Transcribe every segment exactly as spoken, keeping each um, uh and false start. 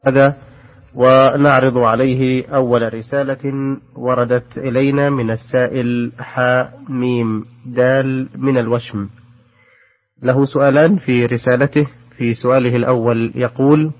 هذا ونعرض عليه أول رسالة وردت إلينا من السائل حاء ميم دال من الوشم. له سؤالان في رسالته. في سؤاله الأول يقول: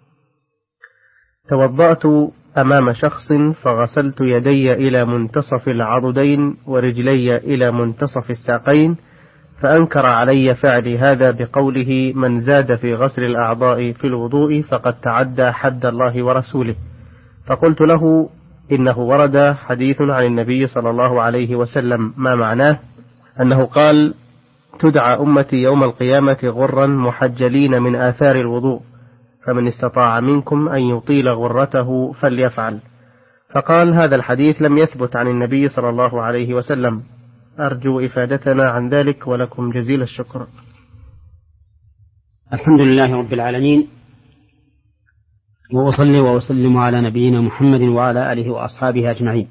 توضأت أمام شخص فغسلت يدي إلى منتصف العضدين ورجلي إلى منتصف الساقين، فأنكر علي فعلي هذا بقوله: من زاد في غسل الأعضاء في الوضوء فقد تعدى حد الله ورسوله. فقلت له: إنه ورد حديث عن النبي صلى الله عليه وسلم، ما معناه؟ أنه قال: تدعى أمتي يوم القيامة غرا محجلين من آثار الوضوء، فمن استطاع منكم أن يطيل غرته فليفعل. فقال: هذا الحديث لم يثبت عن النبي صلى الله عليه وسلم، أرجو إفادتنا عن ذلك ولكم جزيل الشكر. الحمد لله رب العالمين، وأصلي وأسلم على نبينا محمد وعلى آله وأصحابه أجمعين.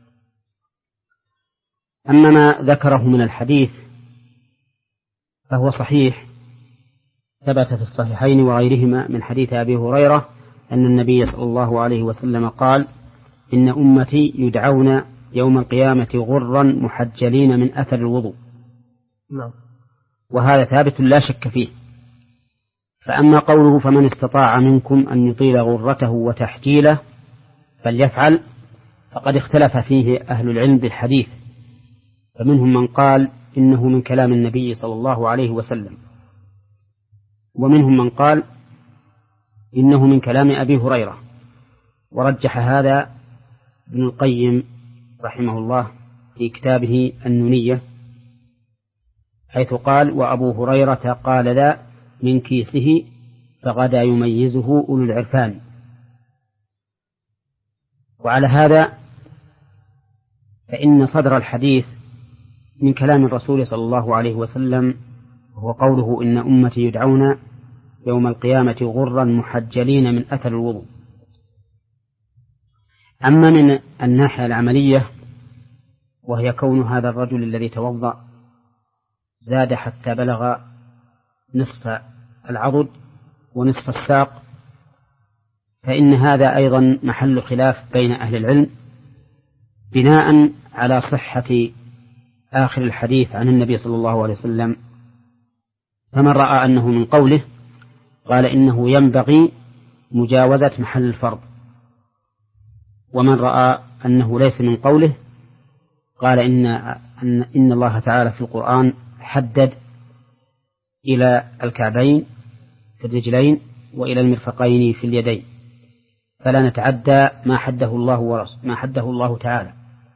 أما ما ذكره من الحديث فهو صحيح، ثبت في الصحيحين وغيرهما من حديث أبي هريرة أن النبي صلى الله عليه وسلم قال: إن أمتي يدعون يوم القيامة غرا محجلين من أثر الوضوء. نعم. وهذا ثابت لا شك فيه. فأما قوله: فمن استطاع منكم أن يطيل غرته وتحجيله فليفعل، فقد اختلف فيه أهل العلم بالحديث، فمنهم من قال إنه من كلام النبي صلى الله عليه وسلم، ومنهم من قال إنه من كلام أبي هريرة. ورجح هذا ابن القيم رحمه الله في كتابه النونية، حيث قال: وأبو هريرة قال ذا من كيسه فغدا يميزه أولو العرفان. وعلى هذا فإن صدر الحديث من كلام الرسول صلى الله عليه وسلم، وهو قوله: إن أمتي يدعون يوم القيامة غرا محجلين من أثر الوضوء. أما من الناحية العملية، وهي كون هذا الرجل الذي توضأ زاد حتى بلغ نصف العضد ونصف الساق، فإن هذا أيضا محل خلاف بين أهل العلم، بناء على صحة آخر الحديث عن النبي صلى الله عليه وسلم. فمن رأى أنه من قوله قال إنه ينبغي مجاوزة محل الفرض، ومن رأى أنه ليس من قوله قال إن, إن, إن الله تعالى في القرآن حدد إلى الكعبين في الرجلين وإلى المرفقين في اليدين، فلا نتعدى ما حده الله ورسوله ما حده الله تعالى.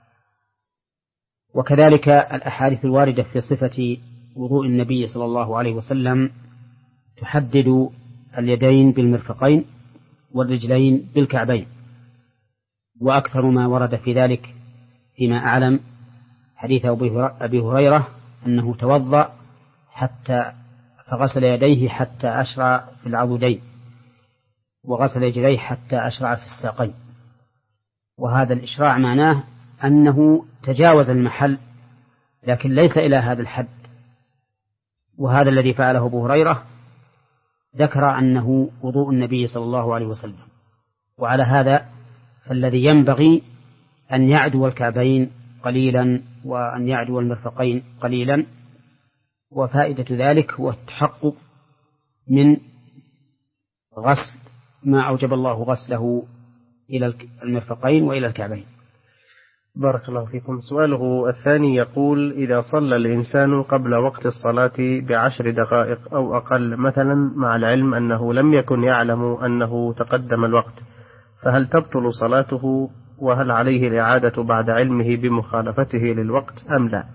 وكذلك الأحاديث الواردة في صفة وضوء النبي صلى الله عليه وسلم تحدد اليدين بالمرفقين والرجلين بالكعبين، وأكثر ما ورد في ذلك فيما أعلم حديث أبي هريرة أنه توضأ حتى فغسل يديه حتى أشرع في العضدين، وغسل رجليه حتى أشرع في الساقين. وهذا الإشراع معناه أنه تجاوز المحل، لكن ليس إلى هذا الحد. وهذا الذي فعله أبو هريرة ذكر أنه وضوء النبي صلى الله عليه وسلم. وعلى هذا فالذي ينبغي أن يعدو الكعبين قليلا وأن يعدو المرفقين قليلا، وفائدة ذلك هو التحقق من غسل ما أوجب الله غسله إلى المرفقين وإلى الكعبين. بارك الله فيكم. سؤاله الثاني يقول: إذا صلى الإنسان قبل وقت الصلاة بعشر دقائق أو أقل مثلا، مع العلم أنه لم يكن يعلم أنه تقدم الوقت، فهل تبطل صلاته؟ وهل عليه الإعادة بعد علمه بمخالفته للوقت أم لا؟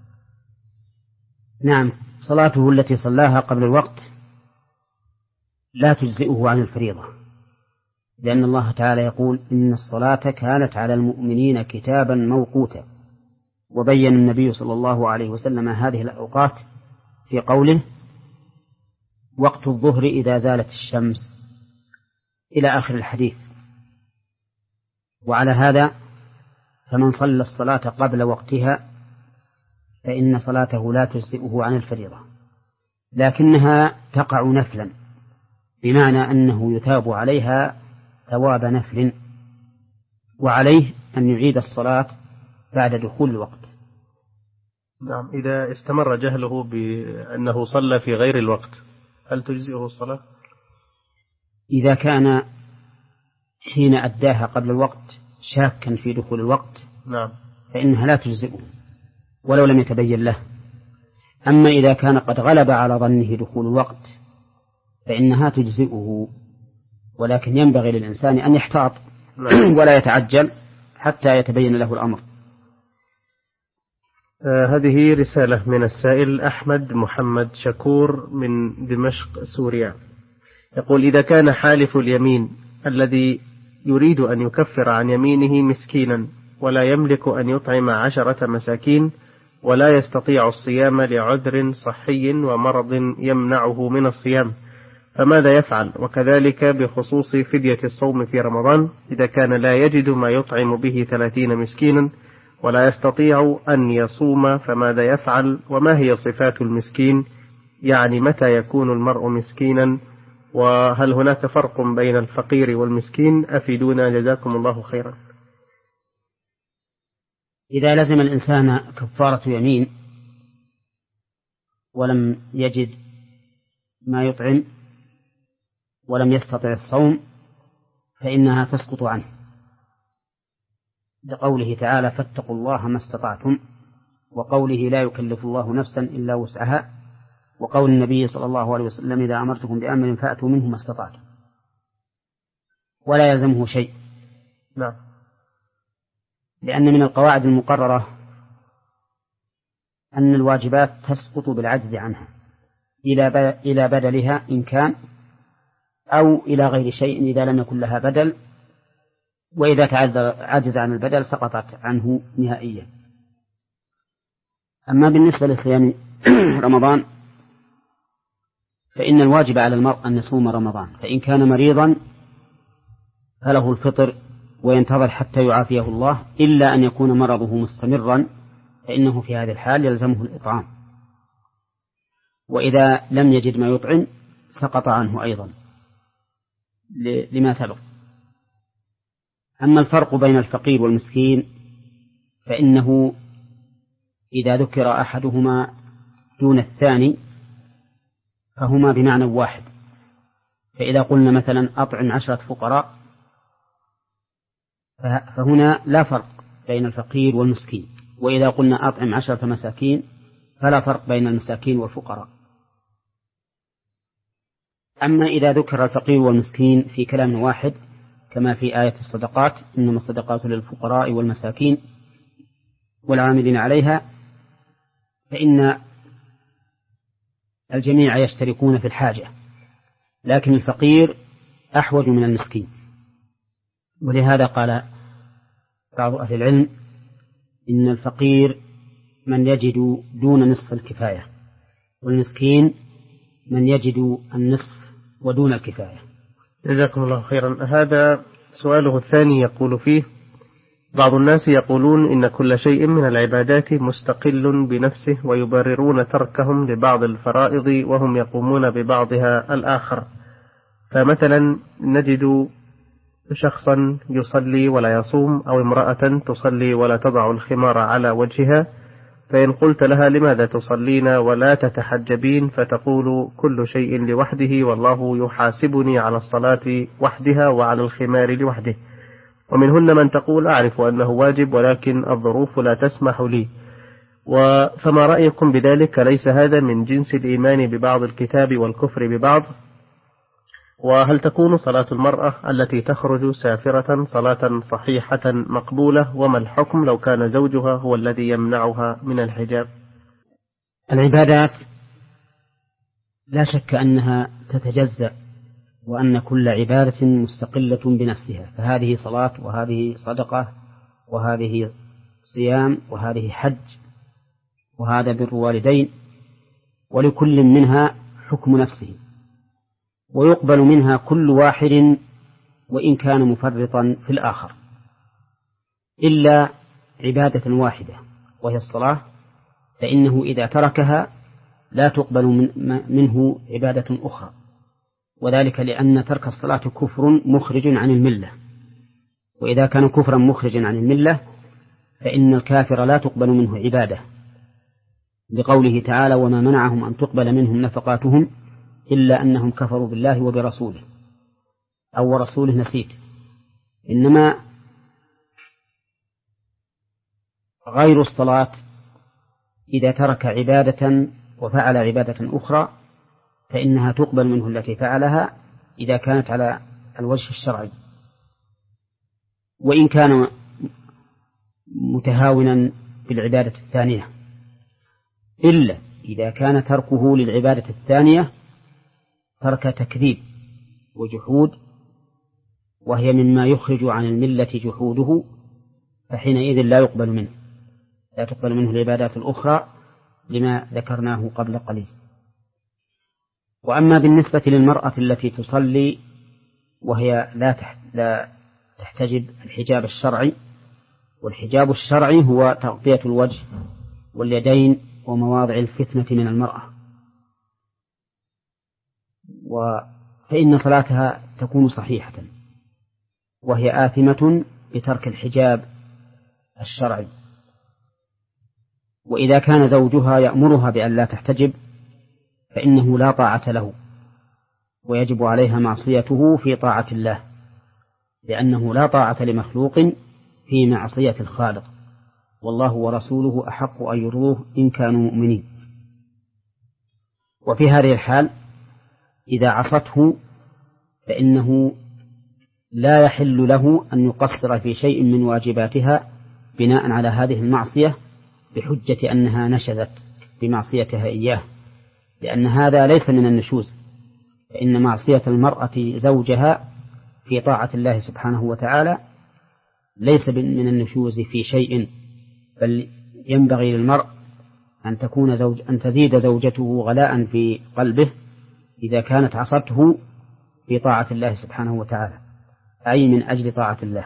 نعم، صلاته التي صلاها قبل الوقت لا تجزئه عن الفريضة، لأن الله تعالى يقول: إن الصلاة كانت على المؤمنين كتابا موقوتا. وبين النبي صلى الله عليه وسلم هذه الأوقات في قوله: وقت الظهر إذا زالت الشمس، إلى آخر الحديث. وعلى هذا فمن صلى الصلاة قبل وقتها فإن صلاته لا تجزئه عن الفريضة، لكنها تقع نفلا، بمعنى أنه يثاب عليها ثواب نفل، وعليه أن يعيد الصلاة بعد دخول الوقت. نعم. إذا استمر جهله بأنه صلى في غير الوقت هل تجزئه الصلاة؟ إذا كان حين أداها قبل الوقت شاكا في دخول الوقت نعم فإنها لا تجزئه ولو لم يتبين له. أما إذا كان قد غلب على ظنه دخول الوقت فإنها تجزئه، ولكن ينبغي للإنسان أن يحتاط ولا يتعجل حتى يتبين له الأمر. آه هذه رسالة من السائل أحمد محمد شكور من دمشق سوريا، يقول: إذا كان حالف اليمين الذي يريد أن يكفر عن يمينه مسكينا ولا يملك أن يطعم عشرة مساكين ولا يستطيع الصيام لعذر صحي ومرض يمنعه من الصيام، فماذا يفعل؟ وكذلك بخصوص فدية الصوم في رمضان إذا كان لا يجد ما يطعم به ثلاثين مسكينا ولا يستطيع أن يصوم، فماذا يفعل؟ وما هي صفات المسكين؟ يعني متى يكون المرء مسكينا؟ وهل هناك فرق بين الفقير والمسكين؟ أفيدونا جزاكم الله خيرا. إذا لزم الإنسان كفارة يمين ولم يجد ما يطعم ولم يستطع الصوم فإنها تسقط عنه، لقوله تعالى: فاتقوا الله ما استطعتم، وقوله: لا يكلف الله نفسا إلا وسعها، وقول النبي صلى الله عليه وسلم: إذا أمرتكم بأمر فأتوا منه ما استطعتم، ولا يلزمه شيء. نعم. لأن من القواعد المقررة أن الواجبات تسقط بالعجز عنها إلى بدلها إن كان، أو إلى غير شيء إذا لم يكن لها بدل، وإذا عجز عن البدل سقطت عنه نهائيا. أما بالنسبة لصيام رمضان فإن الواجب على المرء أن يصوم رمضان، فإن كان مريضا فله الفطر وينتظر حتى يعافيه الله، إلا أن يكون مرضه مستمرا فإنه في هذه الحال يلزمه الإطعام، وإذا لم يجد ما يطعم سقط عنه أيضا لما سبق. أما الفرق بين الفقير والمسكين فإنه إذا ذكر أحدهما دون الثاني فهما بمعنى واحد. فإذا قلنا مثلا أطعم عشرة فقراء فهنا لا فرق بين الفقير والمسكين، وإذا قلنا أطعم عشرة مساكين فلا فرق بين المساكين والفقراء. أما إذا ذكر الفقير والمسكين في كلام واحد كما في آية الصدقات: إنما الصدقات للفقراء والمساكين والعاملين عليها، فإن الجميع يشتركون في الحاجة، لكن الفقير أحوج من المسكين. ولهذا قال بعض أهل العلم: إن الفقير من يجد دون نصف الكفاية، والمسكين من يجد النصف ودون الكفاية. جزاكم الله خيرا. هذا سؤاله الثاني يقول فيه: بعض الناس يقولون إن كل شيء من العبادات مستقل بنفسه ويبررون تركهم لبعض الفرائض وهم يقومون ببعضها الآخر، فمثلا نجد شخصا يصلي ولا يصوم، أو امرأة تصلي ولا تضع الخمار على وجهها، فإن قلت لها: لماذا تصلين ولا تتحجبين؟ فتقول: كل شيء لوحده، والله يحاسبني على الصلاة وحدها وعلى الخمار لوحده. ومنهن من تقول: أعرف أنه واجب ولكن الظروف لا تسمح لي. فما رأيكم بذلك؟ ليس هذا من جنس الإيمان ببعض الكتاب والكفر ببعض؟ وهل تكون صلاة المرأة التي تخرج سافرة صلاة صحيحة مقبولة؟ وما الحكم لو كان زوجها هو الذي يمنعها من الحجاب؟ العبادات لا شك أنها تتجزأ، وأن كل عبادة مستقلة بنفسها، فهذه صلاة وهذه صدقة وهذه صيام وهذه حج وهذا بر والدين، ولكل منها حكم نفسه، ويقبل منها كل واحد وإن كان مفرطا في الآخر، إلا عبادة واحدة وهي الصلاة، فإنه إذا تركها لا تقبل من منه عبادة أخرى، وذلك لأن ترك الصلاة كفر مخرج عن الملة، وإذا كان كفرا مخرجا عن الملة فإن الكافر لا تقبل منه عبادة، بقوله تعالى: وما منعهم أن تقبل منهم نفقاتهم إلا أنهم كفروا بالله وبرسوله، أو ورسوله نسيت. إنما غير الصلاة إذا ترك عبادة وفعل عبادة أخرى فإنها تقبل منه التي فعلها إذا كانت على الوجه الشرعي، وإن كان متهاونا بالعبادة الثانية، إلا إذا كان تركه للعبادة الثانية ترك تكذيب وجحود، وهي مما يخرج عن الملة جحوده، فحينئذ لا يقبل منه لا تقبل منه العبادات الأخرى لما ذكرناه قبل قليل. وأما بالنسبة للمرأة التي تصلي وهي لا تحتجب الحجاب الشرعي، والحجاب الشرعي هو تغطية الوجه واليدين ومواضع الفتنة من المرأة، فإن صلاتها تكون صحيحة، وهي آثمة بترك الحجاب الشرعي. وإذا كان زوجها يأمرها بأن لا تحتجب فإنه لا طاعة له، ويجب عليها معصيته في طاعة الله، لأنه لا طاعة لمخلوق في معصية الخالق، والله ورسوله أحق أن يرضوه إن كانوا مؤمنين. وفي هذه الحال إذا عصته فإنه لا يحل له أن يقصر في شيء من واجباتها بناء على هذه المعصية بحجة أنها نشزت بمعصيتها إياه، لأن هذا ليس من النشوز، فإن معصية المرأة زوجها في طاعة الله سبحانه وتعالى ليس من النشوز في شيء، بل ينبغي للمرء أن تكون زوج أن تزيد زوجته غلاء في قلبه إذا كانت عصته في طاعة الله سبحانه وتعالى، أي من أجل طاعة الله.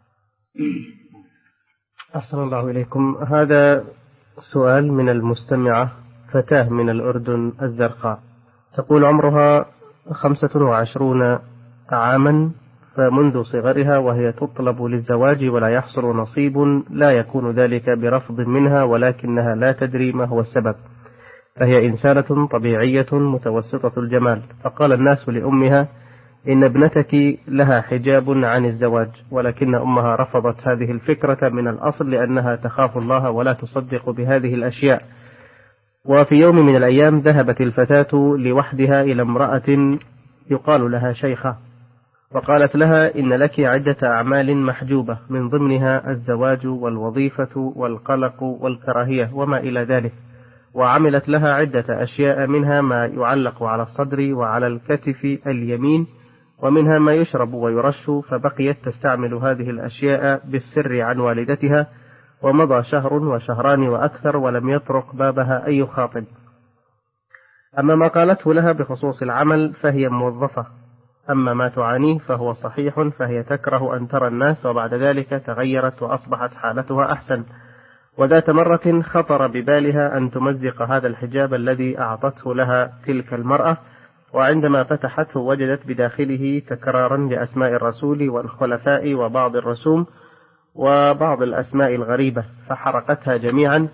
أحسن الله إليكم. هذا سؤال من المستمعة فتاة من الأردن الزرقاء، تقول عمرها خمسة وعشرون عاما، فمنذ صغرها وهي تطلب للزواج ولا يحصل نصيب، لا يكون ذلك برفض منها ولكنها لا تدري ما هو السبب، فهي إنسانة طبيعية متوسطة الجمال، فقال الناس لأمها إن ابنتك لها حجاب عن الزواج، ولكن أمها رفضت هذه الفكرة من الأصل لأنها تخاف الله ولا تصدق بهذه الأشياء. وفي يوم من الأيام ذهبت الفتاة لوحدها إلى امرأة يقال لها شيخة، وقالت لها إن لك عدة أعمال محجوبة، من ضمنها الزواج والوظيفة والقلق والكراهية وما إلى ذلك، وعملت لها عدة أشياء، منها ما يعلق على الصدر وعلى الكتف اليمين، ومنها ما يشرب ويرش، فبقيت تستعمل هذه الأشياء بالسر عن والدتها، ومضى شهر وشهران وأكثر ولم يطرق بابها أي خاطب. أما ما قالته لها بخصوص العمل فهي موظفة، أما ما تعانيه فهو صحيح، فهي تكره أن ترى الناس، وبعد ذلك تغيرت وأصبحت حالتها أحسن. وذات مرة خطر ببالها أن تمزق هذا الحجاب الذي أعطته لها تلك المرأة، وعندما فتحته وجدت بداخله تكرارا لأسماء الرسول والخلفاء وبعض الرسوم وبعض الأسماء الغريبة، فحرقتها جميعا.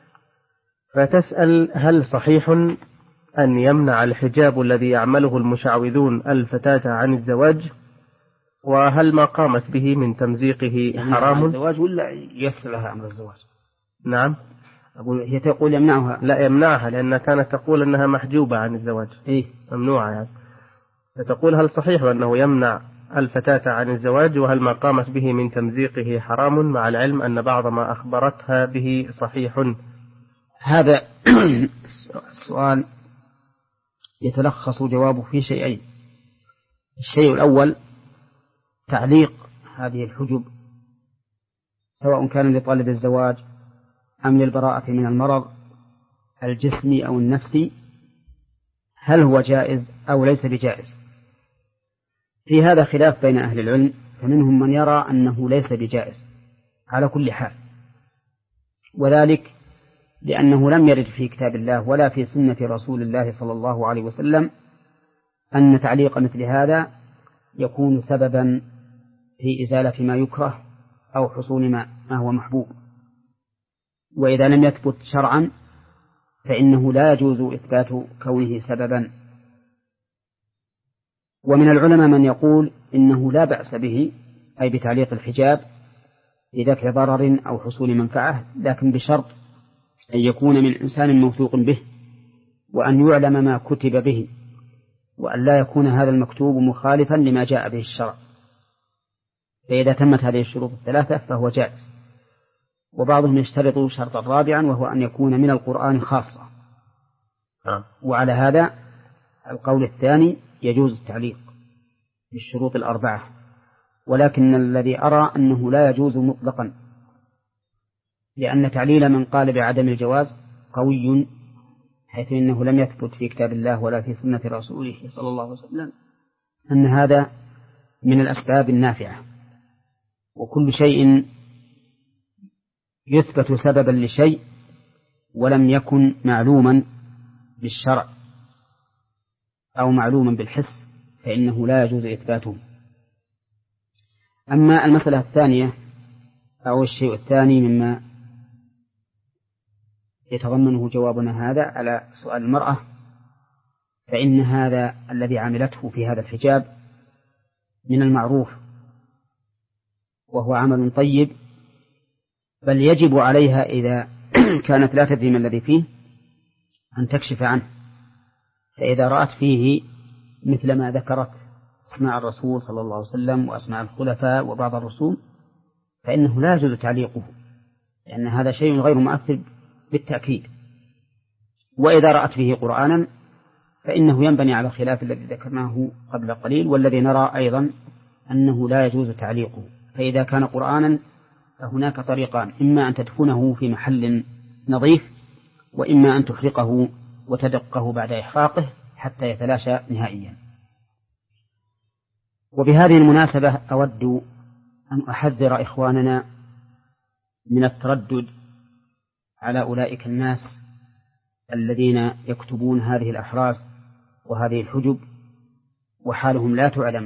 فتسأل هل صحيح أن يمنع الحجاب الذي يعمله المشعوذون الفتاة عن الزواج، وهل ما قامت به من تمزيقه حرام؟ الزواج ولا يسر لها أمر الزواج؟ نعم، أقول هي تقول يمنعها. لا يمنعها، لأنها كانت تقول أنها محجوبة عن الزواج. إيه؟ ممنوعة يعني. فتقول هل صحيح أنه يمنع الفتاة عن الزواج، وهل ما قامت به من تمزيقه حرام، مع العلم أن بعض ما أخبرتها به صحيح؟ هذا السؤال يتلخص جوابه في شيئين. الشيء الأول تعليق هذه الحجب، سواء كان لطالب الزواج أم للبراءة من المرض الجسمي أو النفسي، هل هو جائز أو ليس بجائز؟ في هذا خلاف بين أهل العلم، فمنهم من يرى أنه ليس بجائز على كل حال، وذلك لأنه لم يرد في كتاب الله ولا في سنة رسول الله صلى الله عليه وسلم أن تعليق مثل هذا يكون سببا في إزالة ما يكره أو حصول ما هو محبوب، وإذا لم يثبت شرعا فإنه لا يجوز إثبات كونه سببا. ومن العلماء من يقول إنه لا بأس به، أي بتعليق الحجاب لدفع ضرر أو حصول منفعة، لكن بشرط أن يكون من إنسان موثوق به، وأن يعلم ما كتب به، وأن لا يكون هذا المكتوب مخالفا لما جاء به الشرع. فإذا تمت هذه الشروط الثلاثة فهو جائز. وبعضهم يشترط شرطا رابعا وهو أن يكون من القرآن خاصة. وعلى هذا القول الثاني يجوز التعليق بالشروط الأربعة، ولكن الذي أرى أنه لا يجوز مطلقا، لأن تعليل من قال بعدم الجواز قوي، حيث إنه لم يثبت في كتاب الله ولا في سنة رسوله صلى الله عليه وسلم أن هذا من الأسباب النافعة. وكل شيء يثبت سببا لشيء ولم يكن معلوما بالشرع أو معلوما بالحس فإنه لا يجوز إثباته. أما المسألة الثانية أو الشيء الثاني مما يتضمنه جوابنا هذا على سؤال المرأة، فإن هذا الذي عملته في هذا الحجاب من المعروف وهو عمل طيب، بل يجب عليها إذا كانت لا تدري ما الذي فيه أن تكشف عنه. فإذا رأت فيه مثل ما ذكرت أسماء الرسول صلى الله عليه وسلم وأسماء الخلفاء وبعض الرسول فإنه لا يجوز تعليقه، لأن هذا شيء غير مؤثر بالتأكيد. وإذا رأت فيه قرآنا فإنه ينبني على خلاف الذي ذكرناه قبل قليل، والذي نرى أيضا أنه لا يجوز تعليقه. فإذا كان قرآنا فهناك طريقان: إما أن تدفنه في محل نظيف، وإما أن تحرقه وتدقه بعد إحراقه حتى يتلاشى نهائيا. وبهذه المناسبة أود أن أحذر إخواننا من التردد على أولئك الناس الذين يكتبون هذه الأحراز وهذه الحجب وحالهم لا تعلم،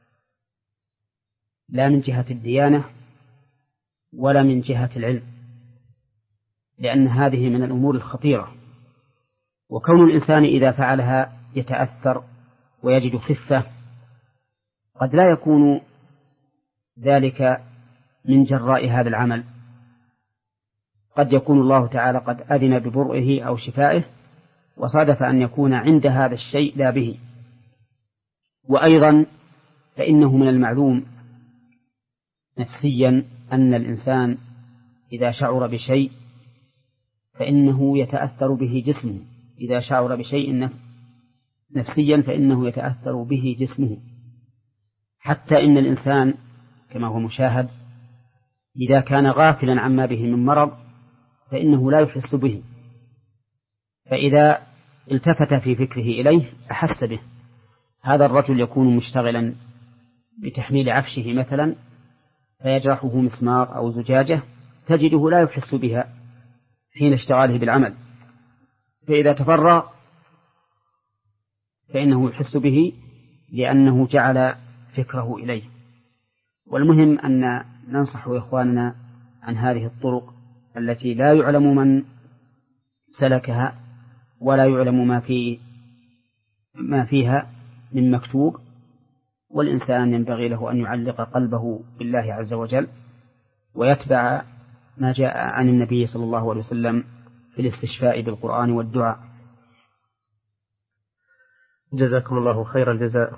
لا من جهة الديانة ولا من جهة العلم، لأن هذه من الأمور الخطيرة. وكون الإنسان إذا فعلها يتأثر ويجد خفة قد لا يكون ذلك من جراء هذا العمل، قد يكون الله تعالى قد أذن ببرئه أو شفائه وصادف أن يكون عند هذا الشيء لا به. وأيضا فإنه من المعلوم نفسيا أن الإنسان إذا شعر بشيء فإنه يتأثر به جسمه، إذا شعر بشيء نفسيا فإنه يتأثر به جسمه، حتى إن الإنسان كما هو مشاهد إذا كان غافلا عما به من مرض فإنه لا يحس به، فإذا التفت في فكره إليه أحس به. هذا الرجل يكون مشتغلا بتحميل عفشه مثلا فيجرحه مسمار أو زجاجة تجده لا يحس بها حين اشتغاله بالعمل، فإذا تفرغ فإنه يحس به لأنه جعل فكره إليه. والمهم أن ننصح إخواننا عن هذه الطرق التي لا يعلم من سلكها ولا يعلم ما في ما فيها من مكتوب، والإنسان ينبغي له أن يعلق قلبه بالله عز وجل ويتبع ما جاء عن النبي صلى الله عليه وسلم في الاستشفاء بالقرآن والدعاء. جزاكم الله خير الجزاء.